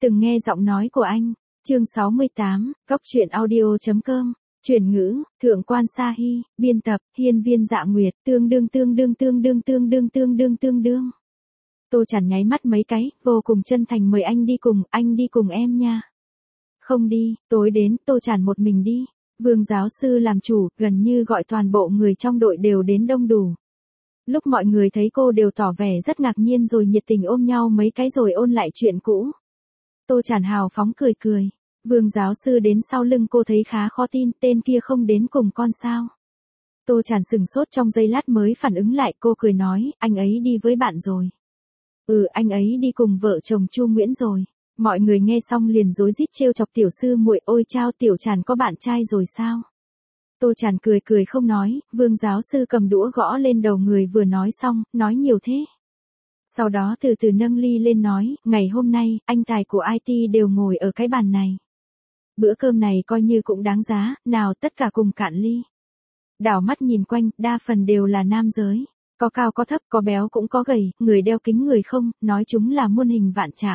từng nghe giọng nói của anh. Chương 68, Cóc truyện audio.com. Chuyển ngữ, Thượng quan Sa Hy, biên tập, Hiên Viên Dạ Nguyệt, tương đương. Tô Chản nháy mắt mấy cái, vô cùng chân thành mời anh đi cùng em nha. Không đi, tối đến, Tô Chản một mình đi. Vương giáo sư làm chủ, gần như gọi toàn bộ người trong đội đều đến đông đủ. Lúc mọi người thấy cô đều tỏ vẻ rất ngạc nhiên rồi nhiệt tình ôm nhau mấy cái rồi ôn lại chuyện cũ. Tô Chản hào phóng cười. Vương giáo sư đến sau lưng cô thấy khá khó tin, tên kia không đến cùng con sao. Tô Chản sừng sốt trong giây lát mới phản ứng lại, cô cười nói, anh ấy đi với bạn rồi. Anh ấy đi cùng vợ chồng Chu Nguyễn rồi. Mọi người nghe xong liền rối rít trêu chọc tiểu sư muội, ôi chao tiểu Chản có bạn trai rồi sao? Tô Chản cười không nói, Vương giáo sư cầm đũa gõ lên đầu người vừa nói xong, nói nhiều thế. Sau đó từ từ nâng ly lên nói, ngày hôm nay, anh tài của IT đều ngồi ở cái bàn này. Bữa cơm này coi như cũng đáng giá, nào tất cả cùng cạn ly. Đảo mắt nhìn quanh, đa phần đều là nam giới. Có cao có thấp, có béo cũng có gầy, người đeo kính người không, nói chúng là muôn hình vạn trạng.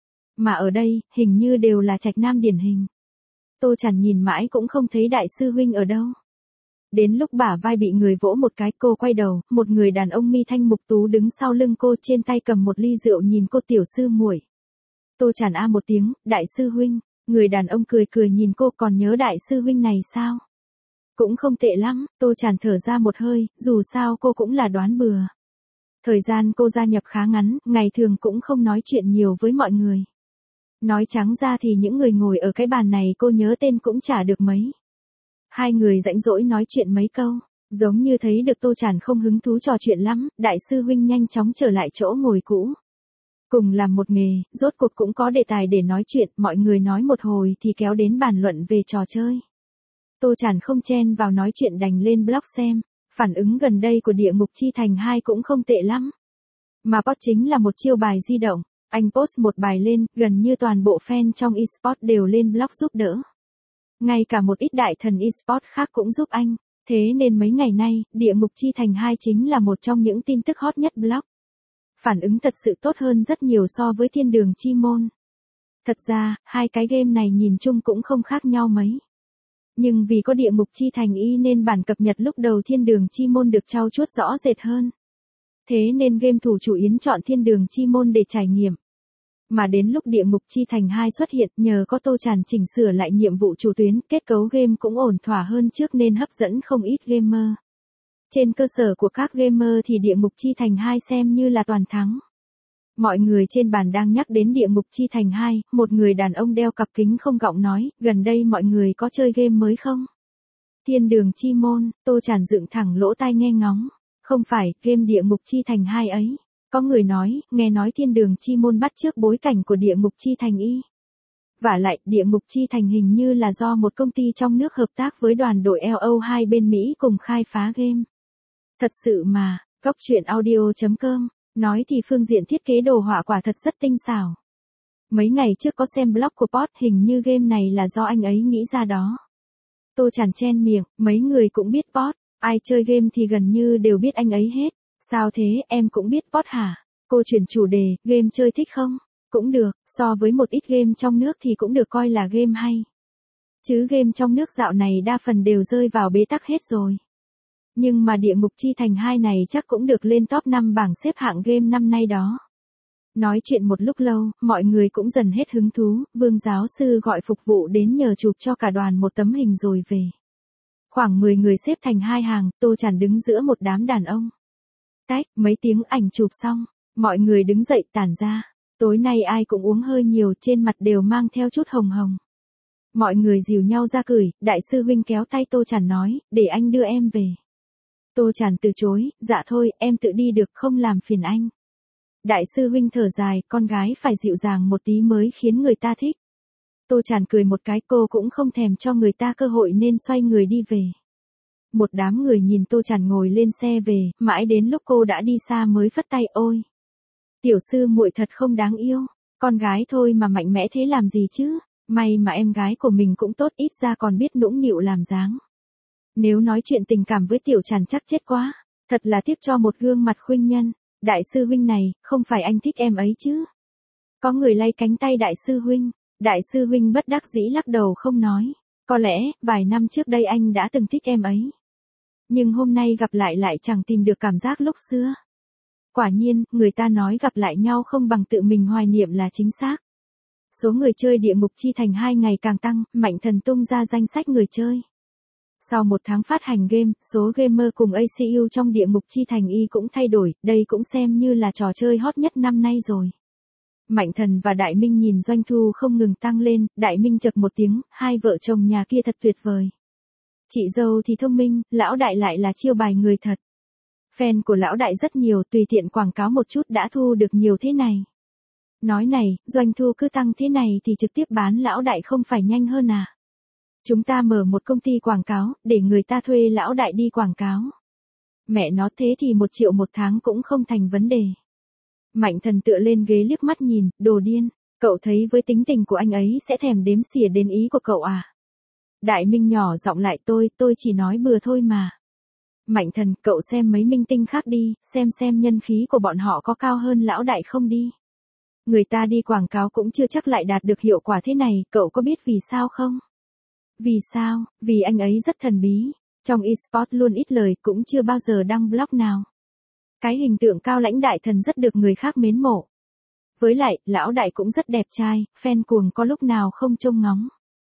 Mà ở đây, hình như đều là trạch nam điển hình. Tô Chản nhìn mãi cũng không thấy đại sư huynh ở đâu. Đến lúc bả vai bị người vỗ một cái, cô quay đầu, một người đàn ông mi thanh mục tú đứng sau lưng cô, trên tay cầm một ly rượu nhìn cô, tiểu sư muội. Tô Chản a một tiếng, đại sư huynh. Người đàn ông cười nhìn cô, còn nhớ đại sư huynh này sao? Cũng không tệ lắm. Tô Chản thở ra một hơi, dù sao cô cũng là đoán bừa. Thời gian cô gia nhập khá ngắn, ngày thường cũng không nói chuyện nhiều với mọi người. Nói trắng ra thì những người ngồi ở cái bàn này cô nhớ tên cũng chả được mấy. Hai người rãnh rỗi nói chuyện mấy câu, giống như thấy được Tô Chản không hứng thú trò chuyện lắm, đại sư huynh nhanh chóng trở lại chỗ ngồi cũ. Cùng làm một nghề, rốt cuộc cũng có đề tài để nói chuyện, mọi người nói một hồi thì kéo đến bàn luận về trò chơi. Tô Chản không chen vào nói chuyện đành lên blog xem, phản ứng gần đây của Địa Ngục Chi Thành 2 cũng không tệ lắm. Mà post chính là một chiêu bài di động, anh post một bài lên, gần như toàn bộ fan trong eSport đều lên blog giúp đỡ. Ngay cả một ít đại thần eSport khác cũng giúp anh, thế nên mấy ngày nay, Địa Ngục Chi Thành 2 chính là một trong những tin tức hot nhất blog. Phản ứng thật sự tốt hơn rất nhiều so với Thiên Đường Chi Môn. Thật ra, hai cái game này nhìn chung cũng không khác nhau mấy. Nhưng vì có Địa Ngục Chi Thành y nên bản cập nhật lúc đầu Thiên Đường Chi Môn được trau chuốt rõ rệt hơn. Thế nên game thủ chủ yếu chọn Thiên Đường Chi Môn để trải nghiệm. Mà đến lúc Địa Ngục Chi Thành 2 xuất hiện, nhờ có Tô Chản chỉnh sửa lại nhiệm vụ chủ tuyến, kết cấu game cũng ổn thỏa hơn trước nên hấp dẫn không ít gamer. Trên cơ sở của các gamer thì Địa Ngục Chi Thành 2 xem như là toàn thắng. Mọi người trên bàn đang nhắc đến Địa Ngục Chi Thành 2, một người đàn ông đeo cặp kính không gọng nói, gần đây mọi người có chơi game mới không? Thiên Đường Chi Môn, Tô Chản dựng thẳng lỗ tai nghe ngóng. Không phải, game Địa Ngục Chi Thành 2 ấy. Có người nói, nghe nói Thiên Đường Chi Môn bắt chước bối cảnh của Địa Ngục Chi Thành y. Vả lại, Địa Ngục Chi Thành hình như là do một công ty trong nước hợp tác với đoàn đội LO2 bên Mỹ cùng khai phá game. Thật sự mà, Cóc truyện audio.com, nói thì phương diện thiết kế đồ họa quả thật rất tinh xảo. Mấy ngày trước có xem blog của Pot, hình như game này là do anh ấy nghĩ ra đó. Tô Chản chen miệng, mấy người cũng biết Pot, ai chơi game thì gần như đều biết anh ấy hết. Sao thế, em cũng biết Pot hả? Cô chuyển chủ đề, game chơi thích không? Cũng được, so với một ít game trong nước thì cũng được coi là game hay. Chứ game trong nước dạo này đa phần đều rơi vào bế tắc hết rồi. Nhưng mà Địa Ngục Chi Thành 2 này chắc cũng được lên top 5 bảng xếp hạng game năm nay đó. Nói chuyện một lúc lâu, mọi người cũng dần hết hứng thú, Vương giáo sư gọi phục vụ đến nhờ chụp cho cả đoàn một tấm hình rồi về. Khoảng 10 người xếp thành hai hàng, Tô Chản đứng giữa một đám đàn ông. Tách, mấy tiếng ảnh chụp xong, mọi người đứng dậy tản ra. Tối nay ai cũng uống hơi nhiều, trên mặt đều mang theo chút hồng hồng. Mọi người dìu nhau ra cười, đại sư huynh kéo tay Tô Chản nói, để anh đưa em về. Tô Chản từ chối, dạ thôi, em tự đi được, không làm phiền anh. Đại sư huynh thở dài, con gái phải dịu dàng một tí mới khiến người ta thích. Tô Chản cười một cái, cô cũng không thèm cho người ta cơ hội nên xoay người đi về. Một đám người nhìn Tô Chản ngồi lên xe về, mãi đến lúc cô đã đi xa mới phất tay, ôi. Tiểu sư muội thật không đáng yêu, con gái thôi mà mạnh mẽ thế làm gì chứ, may mà em gái của mình cũng tốt, ít ra còn biết nũng nịu làm dáng. Nếu nói chuyện tình cảm với Tiểu Chản chắc chết quá, thật là tiếc cho một gương mặt khuynh nhân. Đại sư huynh này, không phải anh thích em ấy chứ? Có người lay cánh tay đại sư huynh. Đại sư huynh bất đắc dĩ lắc đầu không nói. Có lẽ, vài năm trước đây anh đã từng thích em ấy. Nhưng hôm nay gặp lại chẳng tìm được cảm giác lúc xưa. Quả nhiên, người ta nói gặp lại nhau không bằng tự mình hoài niệm là chính xác. Số người chơi địa ngục chi thành 2 ngày càng tăng, Mạnh Thần tung ra danh sách người chơi. Sau 1 tháng phát hành game, số gamer cùng ACU trong địa ngục chi thành y cũng thay đổi, đây cũng xem như là trò chơi hot nhất năm nay rồi. Mạnh Thần và Đại Minh nhìn doanh thu không ngừng tăng lên, Đại Minh chậc một tiếng, hai vợ chồng nhà kia thật tuyệt vời. Chị dâu thì thông minh, lão đại lại là chiêu bài người thật. Fan của lão đại rất nhiều, tùy tiện quảng cáo một chút đã thu được nhiều thế này. Nói này, doanh thu cứ tăng thế này thì trực tiếp bán lão đại không phải nhanh hơn à? Chúng ta mở một công ty quảng cáo, để người ta thuê lão đại đi quảng cáo. Mẹ nó thế thì 1 triệu 1 tháng cũng không thành vấn đề. Mạnh Thần tựa lên ghế liếc mắt nhìn, đồ điên, cậu thấy với tính tình của anh ấy sẽ thèm đếm xỉa đến ý của cậu à? Đại Minh nhỏ giọng lại tôi chỉ nói bừa thôi mà. Mạnh Thần, cậu xem mấy minh tinh khác đi, xem nhân khí của bọn họ có cao hơn lão đại không đi. Người ta đi quảng cáo cũng chưa chắc lại đạt được hiệu quả thế này, cậu có biết vì sao không? Vì sao? Vì anh ấy rất thần bí. Trong eSport luôn ít lời, cũng chưa bao giờ đăng blog nào. Cái hình tượng cao lãnh đại thần rất được người khác mến mộ. Với lại, lão đại cũng rất đẹp trai, fan cuồng có lúc nào không trông ngóng.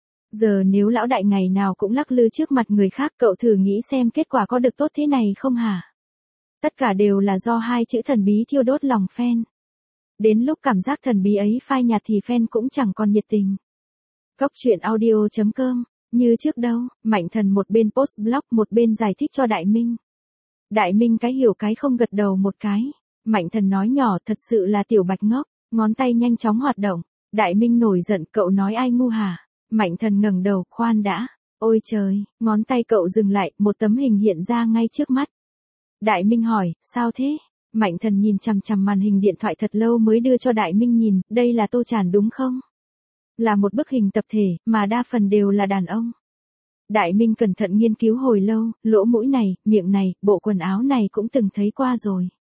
Giờ nếu lão đại ngày nào cũng lắc lư trước mặt người khác, cậu thử nghĩ xem kết quả có được tốt thế này không hả? Tất cả đều là do 2 chữ thần bí thiêu đốt lòng fan. Đến lúc cảm giác thần bí ấy phai nhạt thì fan cũng chẳng còn nhiệt tình. Góc truyện audio.com, như trước đâu, Mạnh Thần một bên post blog một bên giải thích cho Đại Minh. Đại Minh cái hiểu cái không gật đầu một cái. Mạnh Thần nói nhỏ thật sự là tiểu bạch ngốc, ngón tay nhanh chóng hoạt động. Đại Minh nổi giận, cậu nói ai ngu hả? Mạnh Thần ngẩng đầu, khoan đã. Ôi trời, ngón tay cậu dừng lại, một tấm hình hiện ra ngay trước mắt. Đại Minh hỏi, sao thế? Mạnh Thần nhìn chằm chằm màn hình điện thoại thật lâu mới đưa cho Đại Minh nhìn, đây là Tô Tràn đúng không? Là một bức hình tập thể, mà đa phần đều là đàn ông. Đại Minh cẩn thận nghiên cứu hồi lâu, lỗ mũi này, miệng này, bộ quần áo này cũng từng thấy qua rồi.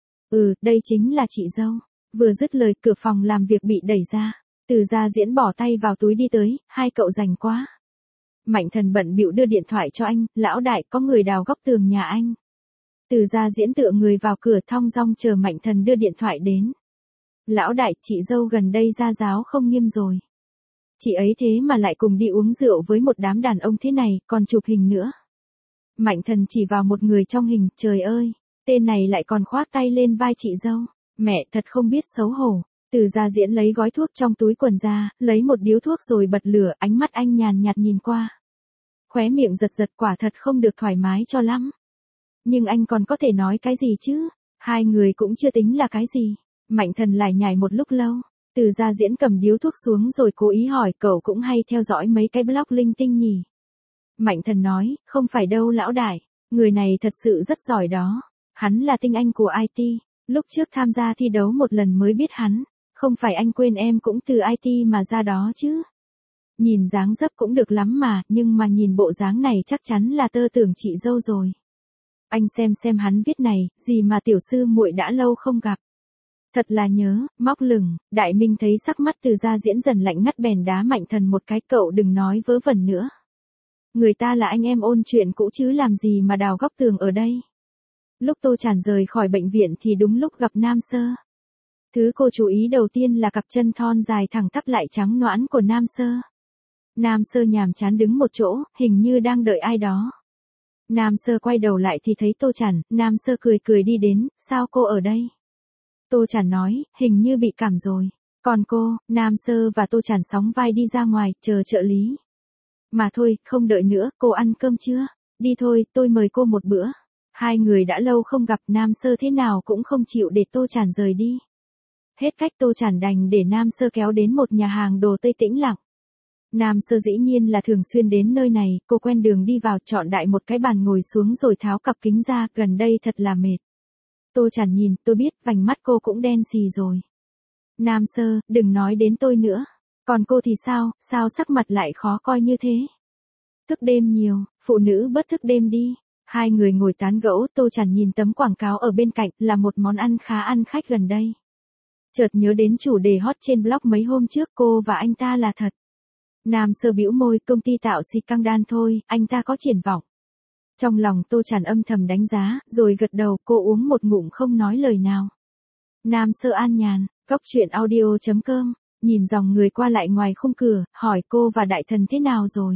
Đây chính là chị dâu. Vừa dứt lời, cửa phòng làm việc bị đẩy ra. Từ Gia Diễn bỏ tay vào túi đi tới, hai cậu rành quá. Mạnh Thần bận bịu đưa điện thoại cho anh, lão đại có người đào góc tường nhà anh. Từ Gia Diễn tựa người vào cửa thong dong chờ Mạnh Thần đưa điện thoại đến. Lão đại, chị dâu gần đây ra giáo không nghiêm rồi. Chị ấy thế mà lại cùng đi uống rượu với một đám đàn ông thế này, còn chụp hình nữa. Mạnh Thần chỉ vào một người trong hình, trời ơi, tên này lại còn khoác tay lên vai chị dâu. Mẹ thật không biết xấu hổ. Từ Gia Diễn lấy gói thuốc trong túi quần ra, lấy một điếu thuốc rồi bật lửa, ánh mắt anh nhàn nhạt nhìn qua. Khóe miệng giật giật, quả thật không được thoải mái cho lắm. Nhưng anh còn có thể nói cái gì chứ? Hai người cũng chưa tính là cái gì. Mạnh Thần lải nhải một lúc lâu. Từ Gia Diễn cầm điếu thuốc xuống rồi cố ý hỏi, cậu cũng hay theo dõi mấy cái blog linh tinh nhỉ? Mạnh Thần nói, không phải đâu lão đại, người này thật sự rất giỏi đó. Hắn là tinh anh của IT, lúc trước tham gia thi đấu một lần mới biết hắn. Không phải anh quên em cũng từ IT mà ra đó chứ. Nhìn dáng dấp cũng được lắm mà, nhưng mà nhìn bộ dáng này chắc chắn là tơ tưởng chị dâu rồi. Anh xem hắn viết này, gì mà tiểu sư muội đã lâu không gặp. Thật là nhớ, móc lửng. Đại Minh thấy sắc mắt Từ Gia Diễn dần lạnh ngắt bèn đá Mạnh Thần một cái, cậu đừng nói vớ vẩn nữa. Người ta là anh em ôn chuyện cũ chứ làm gì mà đào góc tường ở đây. Lúc Tô Tràn rời khỏi bệnh viện thì đúng lúc gặp Nam Sơ. Thứ cô chú ý đầu tiên là cặp chân thon dài thẳng tắp lại trắng nõn của Nam Sơ. Nam Sơ nhàm chán đứng một chỗ, hình như đang đợi ai đó. Nam Sơ quay đầu lại thì thấy Tô Tràn, Nam Sơ cười đi đến, sao cô ở đây? Tô Tràn nói, hình như bị cảm rồi. Còn cô, Nam Sơ và Tô Tràn sóng vai đi ra ngoài, chờ trợ lý. Mà thôi, không đợi nữa, cô ăn cơm chưa? Đi thôi, tôi mời cô một bữa. Hai người đã lâu không gặp, Nam Sơ thế nào cũng không chịu để Tô Tràn rời đi. Hết cách Tô Tràn đành để Nam Sơ kéo đến một nhà hàng đồ Tây tĩnh lặng. Nam Sơ dĩ nhiên là thường xuyên đến nơi này, cô quen đường đi vào chọn đại một cái bàn ngồi xuống rồi tháo cặp kính ra, gần đây thật là mệt. Tô Tràn nhìn, tôi biết, vành mắt cô cũng đen xì rồi. Nam Sơ, đừng nói đến tôi nữa. Còn cô thì sao sắc mặt lại khó coi như thế? Thức đêm nhiều, phụ nữ bớt thức đêm đi. Hai người ngồi tán gẫu, Tô Tràn nhìn tấm quảng cáo ở bên cạnh, là một món ăn khá ăn khách gần đây. Chợt nhớ đến chủ đề hot trên blog mấy hôm trước, cô và anh ta là thật. Nam Sơ bĩu môi, công ty tạo xì căng đan thôi, anh ta có triển vọng. Trong lòng Tô Tràn âm thầm đánh giá, rồi gật đầu, cô uống một ngụm không nói lời nào. Nam Sơ an nhàn, góc chuyện audio.com, nhìn dòng người qua lại ngoài khung cửa, hỏi cô và đại thần thế nào rồi.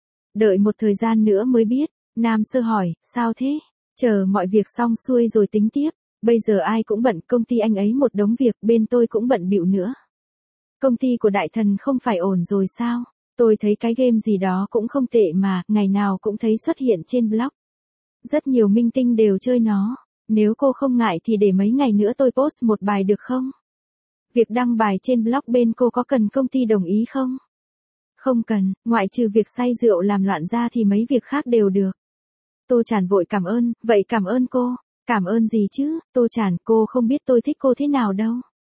Đợi một thời gian nữa mới biết, Nam Sơ hỏi, sao thế? Chờ mọi việc xong xuôi rồi tính tiếp, bây giờ ai cũng bận, công ty anh ấy một đống việc, bên tôi cũng bận bịu nữa. Công ty của đại thần không phải ổn rồi sao? Tôi thấy cái game gì đó cũng không tệ mà, ngày nào cũng thấy xuất hiện trên blog. Rất nhiều minh tinh đều chơi nó, nếu cô không ngại thì để mấy ngày nữa tôi post một bài được không? Việc đăng bài trên blog bên cô có cần công ty đồng ý không? Không cần, ngoại trừ việc say rượu làm loạn ra thì mấy việc khác đều được. Tô Tràn vội cảm ơn, vậy cảm ơn cô. Cảm ơn gì chứ, Tô Tràn, cô không biết tôi thích cô thế nào đâu.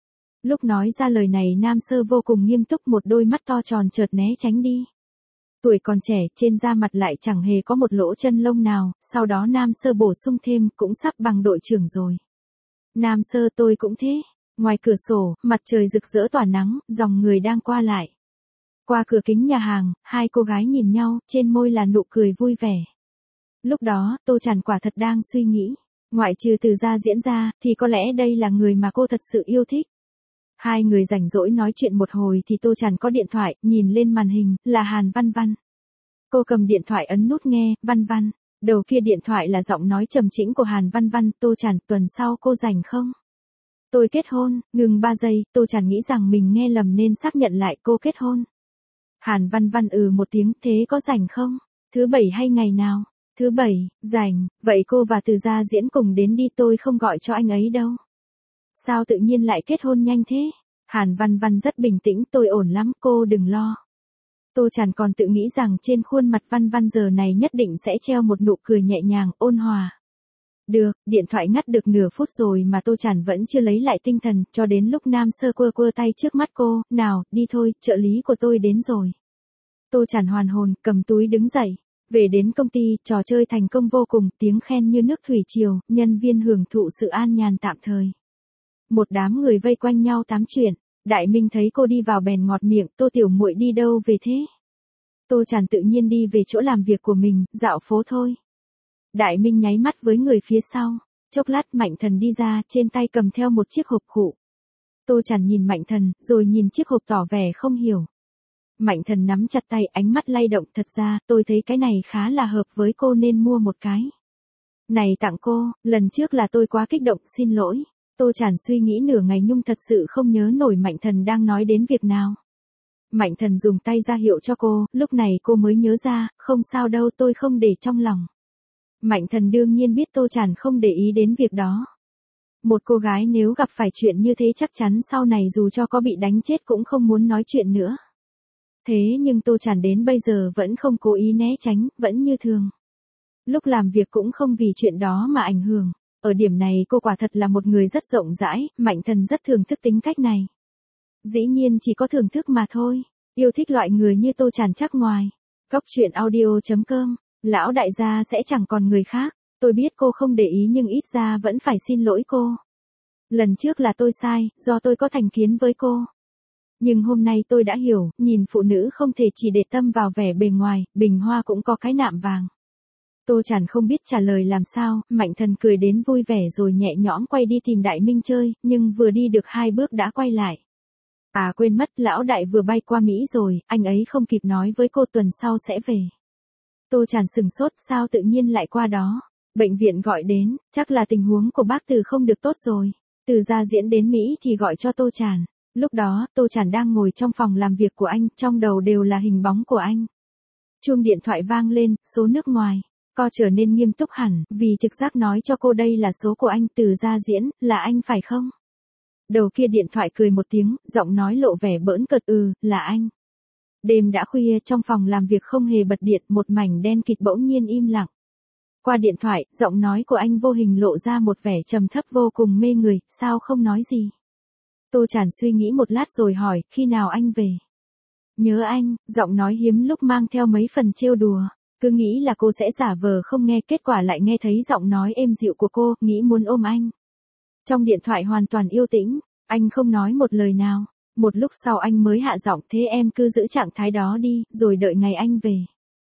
Lúc nói ra lời này Nam Sơ vô cùng nghiêm túc, một đôi mắt to tròn chợt né tránh đi. Tuổi còn trẻ, trên da mặt lại chẳng hề có một lỗ chân lông nào, sau đó Nam Sơ bổ sung thêm, cũng sắp bằng đội trưởng rồi. Nam Sơ, tôi cũng thế. Ngoài cửa sổ, mặt trời rực rỡ tỏa nắng, dòng người đang qua lại. Qua cửa kính nhà hàng, hai cô gái nhìn nhau, trên môi là nụ cười vui vẻ. Lúc đó, Tô Tràn quả thật đang suy nghĩ, ngoại trừ Từ Gia Diễn ra, thì có lẽ đây là người mà cô thật sự yêu thích. Hai người rảnh rỗi nói chuyện một hồi thì Tô Tràn có điện thoại, nhìn lên màn hình, là Hàn Văn Văn. Cô cầm điện thoại ấn nút nghe, Văn Văn. Đầu kia điện thoại là giọng nói trầm tĩnh của Hàn Văn Văn, Tô Tràn, tuần sau cô rảnh không? Tôi kết hôn, ngừng 3 giây, Tô Tràn nghĩ rằng mình nghe lầm nên xác nhận lại, cô kết hôn. Hàn Văn Văn một tiếng, thế có rảnh không? Thứ bảy hay ngày nào? Thứ bảy, rảnh, vậy cô và Từ Gia Diễn cùng đến đi, tôi không gọi cho anh ấy đâu. Sao tự nhiên lại kết hôn nhanh thế? Hàn Văn Văn rất bình tĩnh, tôi ổn lắm, cô đừng lo. Tô Tràn còn tự nghĩ rằng trên khuôn mặt Văn Văn giờ này nhất định sẽ treo một nụ cười nhẹ nhàng, ôn hòa. Được, điện thoại ngắt được nửa phút rồi mà Tô Tràn vẫn chưa lấy lại tinh thần, cho đến lúc Nam Sơ quơ tay trước mắt cô, nào, đi thôi, trợ lý của tôi đến rồi. Tô Tràn hoàn hồn, cầm túi đứng dậy. Về đến công ty, trò chơi thành công vô cùng, tiếng khen như nước thủy triều, nhân viên hưởng thụ sự an nhàn tạm thời. Một đám người vây quanh nhau tám chuyện, Đại Minh thấy cô đi vào bèn ngọt miệng, Tô tiểu muội đi đâu về thế? Tô Tràn tự nhiên đi về chỗ làm việc của mình, dạo phố thôi. Đại Minh nháy mắt với người phía sau, chốc lát Mạnh Thần đi ra, trên tay cầm theo một chiếc hộp khụ. Tô Tràn nhìn Mạnh Thần, rồi nhìn chiếc hộp tỏ vẻ không hiểu. Mạnh Thần nắm chặt tay, ánh mắt lay động, thật ra, tôi thấy cái này khá là hợp với cô nên mua một cái. Này tặng cô, lần trước là tôi quá kích động, xin lỗi. Tô Tràn suy nghĩ nửa ngày nhưng thật sự không nhớ nổi Mạnh Thần đang nói đến việc nào. Mạnh Thần dùng tay ra hiệu cho cô, lúc này cô mới nhớ ra, không sao đâu, tôi không để trong lòng. Mạnh Thần đương nhiên biết Tô Tràn không để ý đến việc đó. Một cô gái nếu gặp phải chuyện như thế chắc chắn sau này dù cho có bị đánh chết cũng không muốn nói chuyện nữa. Thế nhưng Tô Tràn đến bây giờ vẫn không cố ý né tránh, vẫn như thường. Lúc làm việc cũng không vì chuyện đó mà ảnh hưởng. Ở điểm này cô quả thật là một người rất rộng rãi, Mạnh Thần rất thưởng thức tính cách này. Dĩ nhiên chỉ có thưởng thức mà thôi, yêu thích loại người như Tô Tràn chắc ngoài. Góc chuyện audio.com, lão đại gia sẽ chẳng còn người khác, tôi biết cô không để ý nhưng ít ra vẫn phải xin lỗi cô. Lần trước là tôi sai, do tôi có thành kiến với cô. Nhưng hôm nay tôi đã hiểu, nhìn phụ nữ không thể chỉ để tâm vào vẻ bề ngoài, bình hoa cũng có cái nạm vàng. Tô Tràn không biết trả lời làm sao, Mạnh Thần cười đến vui vẻ rồi nhẹ nhõm quay đi tìm Đại Minh chơi, nhưng vừa đi được 2 bước đã quay lại. À quên mất, lão đại vừa bay qua Mỹ rồi, anh ấy không kịp nói với cô tuần sau sẽ về. Tô Tràn sừng sốt, sao tự nhiên lại qua đó? Bệnh viện gọi đến, chắc là tình huống của bác Từ không được tốt rồi. Từ Gia Diễn đến Mỹ thì gọi cho Tô Tràn. Lúc đó, Tô Tràn đang ngồi trong phòng làm việc của anh, trong đầu đều là hình bóng của anh. Chuông điện thoại vang lên, số nước ngoài. Co trở nên nghiêm túc hẳn, vì trực giác nói cho cô đây là số của anh, Từ Gia Diễn, là anh phải không? Đầu kia điện thoại cười một tiếng, giọng nói lộ vẻ bỡn cợt, là anh. Đêm đã khuya, trong phòng làm việc không hề bật điện, một mảnh đen kịt bỗng nhiên im lặng. Qua điện thoại, giọng nói của anh vô hình lộ ra một vẻ trầm thấp vô cùng mê người, sao không nói gì? Tô Tràn suy nghĩ một lát rồi hỏi, khi nào anh về? Nhớ anh, giọng nói hiếm lúc mang theo mấy phần trêu đùa. Cứ nghĩ là cô sẽ giả vờ không nghe, kết quả lại nghe thấy giọng nói êm dịu của cô, nghĩ muốn ôm anh. Trong điện thoại hoàn toàn yên tĩnh, Anh không nói một lời nào. Một lúc sau anh mới hạ giọng, thế em cứ giữ trạng thái đó đi, rồi đợi ngày anh về.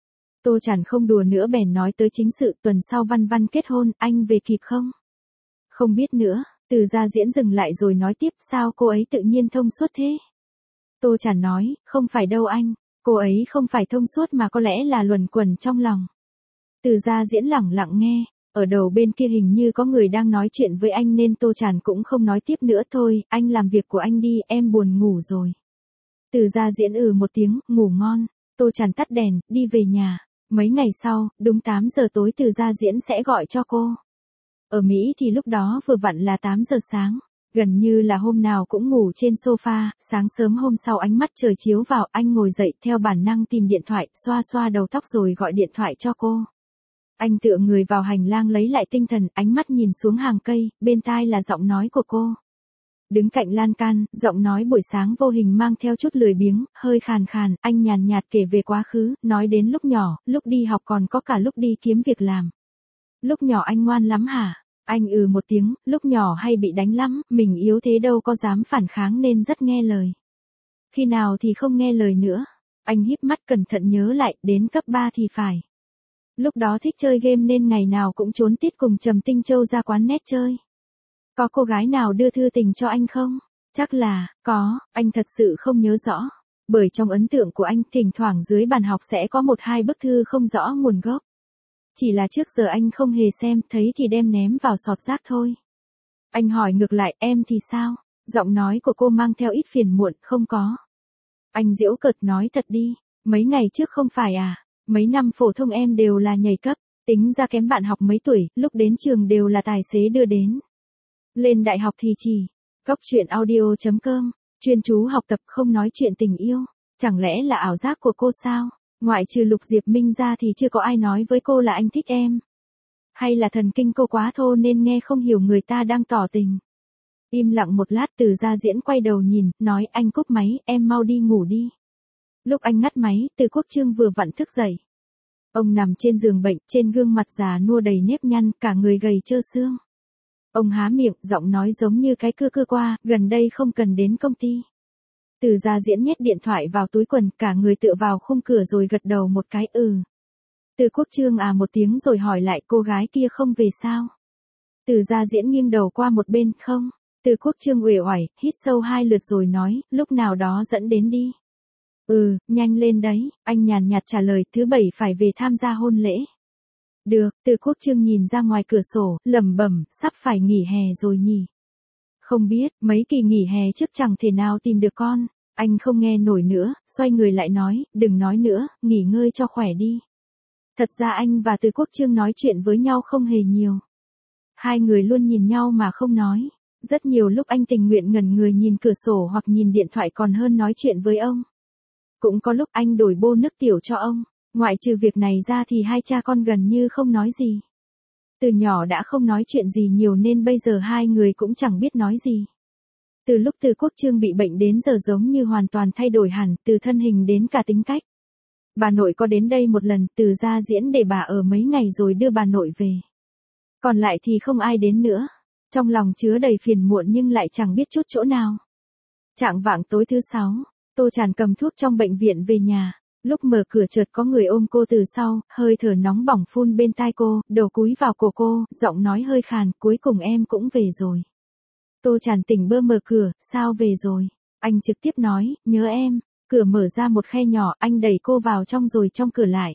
Tô Chản không đùa nữa bèn nói tới chính sự, tuần sau Văn Văn kết hôn, anh về kịp không? Không biết nữa. Từ Gia Diễn dừng lại rồi nói tiếp, sao cô ấy tự nhiên thông suốt thế? Tô Chản nói, không phải đâu anh, cô ấy không phải thông suốt mà có lẽ là luẩn quẩn trong lòng. Từ Gia Diễn lẳng lặng nghe, ở đầu bên kia hình như có người đang nói chuyện với anh nên Tô Chản cũng không nói tiếp nữa, thôi, anh làm việc của anh đi, em buồn ngủ rồi. Từ Gia Diễn một tiếng, ngủ ngon. Tô Chản tắt đèn, đi về nhà. Mấy ngày sau, đúng 8 giờ tối Từ Gia Diễn sẽ gọi cho cô. Ở Mỹ thì lúc đó vừa vặn là 8 giờ sáng. Gần như là hôm nào cũng ngủ trên sofa, sáng sớm hôm sau ánh mắt trời chiếu vào, anh ngồi dậy theo bản năng tìm điện thoại, xoa xoa đầu tóc rồi gọi điện thoại cho cô. Anh tựa người vào hành lang lấy lại tinh thần, ánh mắt nhìn xuống hàng cây, bên tai là giọng nói của cô. Đứng cạnh lan can, giọng nói buổi sáng vô hình mang theo chút lười biếng, hơi khàn khàn, anh nhàn nhạt kể về quá khứ, nói đến lúc nhỏ, lúc đi học còn có cả lúc đi kiếm việc làm. Lúc nhỏ anh ngoan lắm hả? Anh một tiếng, lúc nhỏ hay bị đánh lắm, mình yếu thế đâu có dám phản kháng nên rất nghe lời. Khi nào thì không nghe lời nữa? Anh híp mắt cẩn thận nhớ lại, đến cấp 3 thì phải. Lúc đó thích chơi game nên ngày nào cũng trốn tiết cùng Trầm Tinh Châu ra quán net chơi. Có cô gái nào đưa thư tình cho anh không? Chắc là, có, anh thật sự không nhớ rõ. Bởi trong ấn tượng của anh, thỉnh thoảng dưới bàn học sẽ có 1-2 bức thư không rõ nguồn gốc. Chỉ là trước giờ anh không hề xem, thấy thì đem ném vào sọt rác thôi. Anh hỏi ngược lại, em thì sao? Giọng nói của cô mang theo ít phiền muộn, không có. Anh giễu cợt nói thật đi, mấy ngày trước không phải à? Mấy năm phổ thông em đều là nhảy cấp, tính ra kém bạn học mấy tuổi, lúc đến trường đều là tài xế đưa đến. Lên đại học thì chỉ, Cóc Truyện Audio.com, chuyên chú học tập không nói chuyện tình yêu, chẳng lẽ là ảo giác của cô sao? Ngoại trừ Lục Diệp Minh ra thì chưa có ai nói với cô là anh thích em. Hay là thần kinh cô quá thô nên nghe không hiểu người ta đang tỏ tình. Im lặng một lát Từ Gia Diễn quay đầu nhìn, nói anh cúp máy, em mau đi ngủ đi. Lúc anh ngắt máy, Từ Quốc Trương vừa vặn thức dậy. Ông nằm trên giường bệnh, trên gương mặt già nua đầy nếp nhăn, cả người gầy trơ xương. Ông há miệng, giọng nói giống như cái cưa qua, gần đây không cần đến công ty. Từ Gia Diễn nhét điện thoại vào túi quần, cả người tựa vào khung cửa rồi gật đầu một cái Từ Quốc Trương một tiếng rồi hỏi lại, cô gái kia không về sao? Từ Gia Diễn nghiêng đầu qua một bên, không. Từ Quốc Trương uể oải, hít sâu 2 lượt rồi nói, lúc nào đó dẫn đến đi. Nhanh lên đấy, anh nhàn nhạt trả lời, thứ 7 phải về tham gia hôn lễ. Được, Từ Quốc Trương nhìn ra ngoài cửa sổ, lẩm bẩm, sắp phải nghỉ hè rồi nhỉ. Không biết, mấy kỳ nghỉ hè trước chẳng thể nào tìm được con. Anh không nghe nổi nữa, xoay người lại nói, đừng nói nữa, nghỉ ngơi cho khỏe đi. Thật ra anh và Từ Quốc Trương nói chuyện với nhau không hề nhiều. Hai người luôn nhìn nhau mà không nói. Rất nhiều lúc anh tình nguyện ngẩn người nhìn cửa sổ hoặc nhìn điện thoại còn hơn nói chuyện với ông. Cũng có lúc anh đổi bô nước tiểu cho ông. Ngoại trừ việc này ra thì hai cha con gần như không nói gì. Từ nhỏ đã không nói chuyện gì nhiều nên bây giờ hai người cũng chẳng biết nói gì. Từ lúc Từ Quốc Trương bị bệnh đến giờ giống như hoàn toàn thay đổi hẳn, từ thân hình đến cả tính cách. Bà nội có đến đây một lần, Từ Gia Diễn để bà ở mấy ngày rồi đưa bà nội về. Còn lại thì không ai đến nữa. Trong lòng chứa đầy phiền muộn nhưng lại chẳng biết chút chỗ nào. Chạng vạng tối thứ 6, Tô Chản cầm thuốc trong bệnh viện về nhà. Lúc mở cửa chợt có người ôm cô từ sau, hơi thở nóng bỏng phun bên tai cô, đầu cúi vào cổ cô, giọng nói hơi khàn, cuối cùng em cũng về rồi. Tô Chản tỉnh bơ mở cửa, sao về rồi? Anh trực tiếp nói, nhớ em. Cửa mở ra một khe nhỏ, anh đẩy cô vào trong rồi trong cửa lại.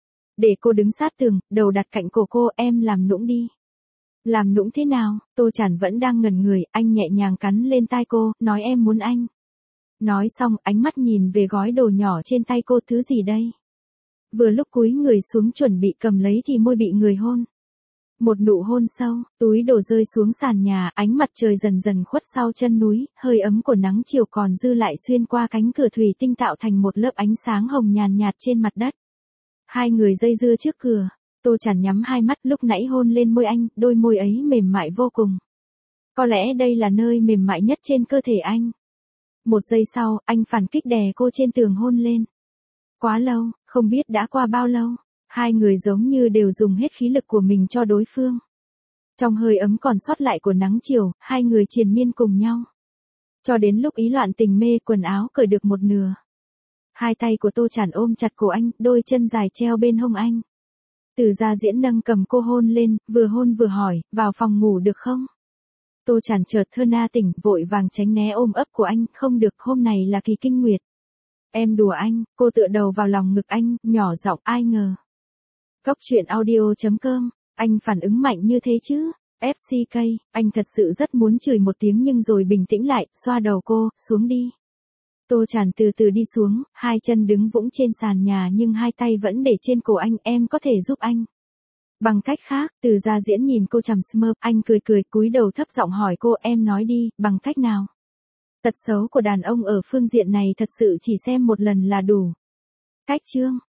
Để cô đứng sát tường, đầu đặt cạnh cổ cô, em làm nũng đi. Làm nũng thế nào? Tô Chản vẫn đang ngẩn người, anh nhẹ nhàng cắn lên tai cô, nói em muốn anh. Nói xong, ánh mắt nhìn về gói đồ nhỏ trên tay cô, thứ gì đây? Vừa lúc cúi người xuống chuẩn bị cầm lấy thì môi bị người hôn. Một nụ hôn sâu, túi đồ rơi xuống sàn nhà, ánh mặt trời dần dần khuất sau chân núi, hơi ấm của nắng chiều còn dư lại xuyên qua cánh cửa thủy tinh tạo thành một lớp ánh sáng hồng nhàn nhạt trên mặt đất. Hai người dây dưa trước cửa, Tô Chản nhắm hai mắt, lúc nãy hôn lên môi anh, đôi môi ấy mềm mại vô cùng. Có lẽ đây là nơi mềm mại nhất trên cơ thể anh. Một giây sau, anh phản kích đè cô trên tường hôn lên. Quá lâu, không biết đã qua bao lâu, hai người giống như đều dùng hết khí lực của mình cho đối phương. Trong hơi ấm còn sót lại của nắng chiều, hai người triền miên cùng nhau. Cho đến lúc ý loạn tình mê, quần áo cởi được một nửa. Hai tay của Tô Chản ôm chặt cổ anh, đôi chân dài treo bên hông anh. Từ Gia Diễn nâng cầm cô hôn lên, vừa hôn vừa hỏi, vào phòng ngủ được không? Tô Chản chợt thơ na tỉnh, vội vàng tránh né ôm ấp của anh, không được, hôm này là kỳ kinh nguyệt. Em đùa anh, cô tựa đầu vào lòng ngực anh, nhỏ giọng, ai ngờ. Góc truyện audio.com, anh phản ứng mạnh như thế chứ? FCK, anh thật sự rất muốn chửi một tiếng nhưng rồi bình tĩnh lại, xoa đầu cô, xuống đi. Tô Chản từ từ đi xuống, hai chân đứng vững trên sàn nhà nhưng hai tay vẫn để trên cổ anh, em có thể giúp anh. Bằng cách khác, Từ Gia Diễn nhìn cô trầm smurf, anh cười cười, cúi đầu thấp giọng hỏi cô, em nói đi, bằng cách nào? Tật xấu của đàn ông ở phương diện này thật sự chỉ xem một lần là đủ. Cách chương